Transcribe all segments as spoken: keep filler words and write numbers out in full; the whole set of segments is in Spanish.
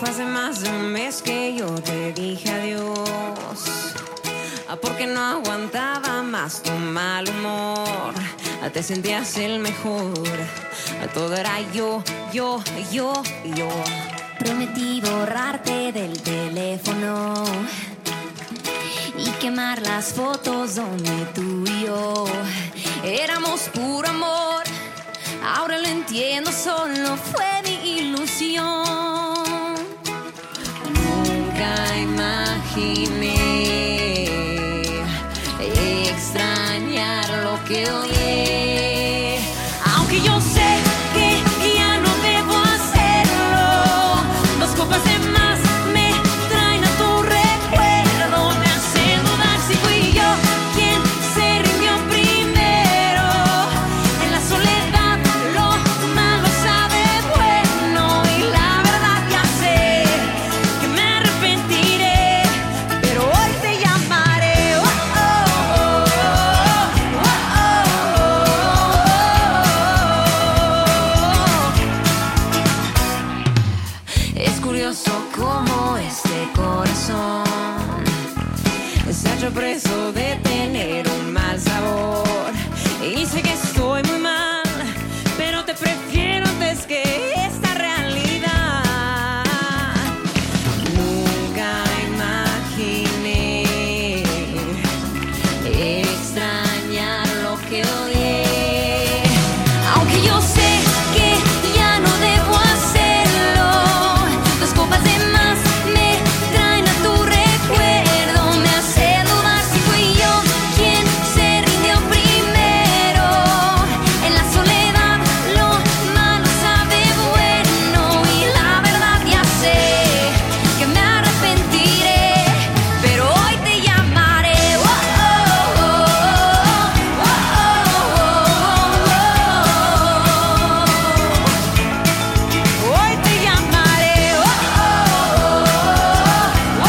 Fue hace más de un mes que yo te dije adiós, porque no aguantaba más tu mal humor. Te sentías el mejor, todo era yo, yo, yo, yo. Prometí borrarte del teléfono y quemar las fotos donde tú y yo éramos puro amor. Ahora lo entiendo, solo fue mi ilusión. Nunca imaginé extrañar lo que odié, aunque yo sé que ya no debo hacerlo. Dos copas de más me traen a tu recuerdo, me hacen dudar si fui yo quien se rindió primero. En la soledad lo malo sabe bueno, y la verdad ya sé que me arrepentiré, pero hoy te llamaré. Oh, oh, oh, oh, oh, oh. Es curioso cómo este corazón se ha hecho preso de tener un mal sabor. Y sé que estoy muy mal, pero te prefiero antes que esta realidad. Nunca imaginé extrañar lo que odié, aunque yo sé que ya no debo hacerlo. Dos copas de más me traen a tu recuerdo, me hace dudar si fui yo quien se rindió primero. En la soledad lo malo sabe bueno, y la verdad ya sé que me arrepentiré, pero hoy te llamaré. Oh, oh, oh, oh, oh, oh. Hoy te llamaré. Oh, oh, oh, oh,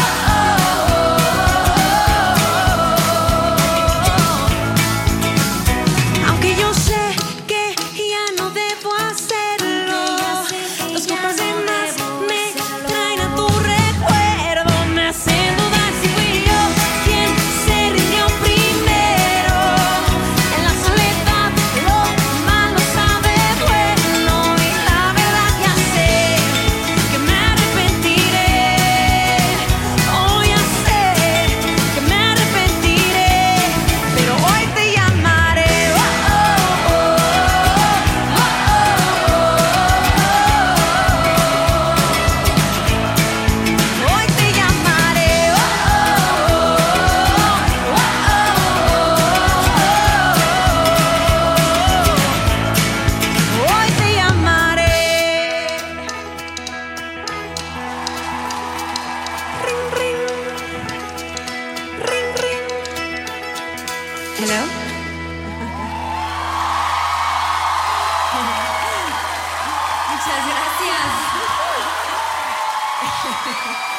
oh. Aunque yo sé que ya no debo hacerlo, dos copas de más me traen a tu recuerdo, me hacen dudar si fui yo quien se rindió primero. En la soledad lo malo sabe bueno, y la verdad ya sé que me arrepentiré. Oh, ya sé que me arrepentiré, pero hoy te llamaré. Oh, oh, oh, oh, oh, oh. Hoy te llamaré. Oh, oh, oh, oh, oh. Hoy te llamaré. Ring, ring. Ring, ring. Hello. Muchas gracias.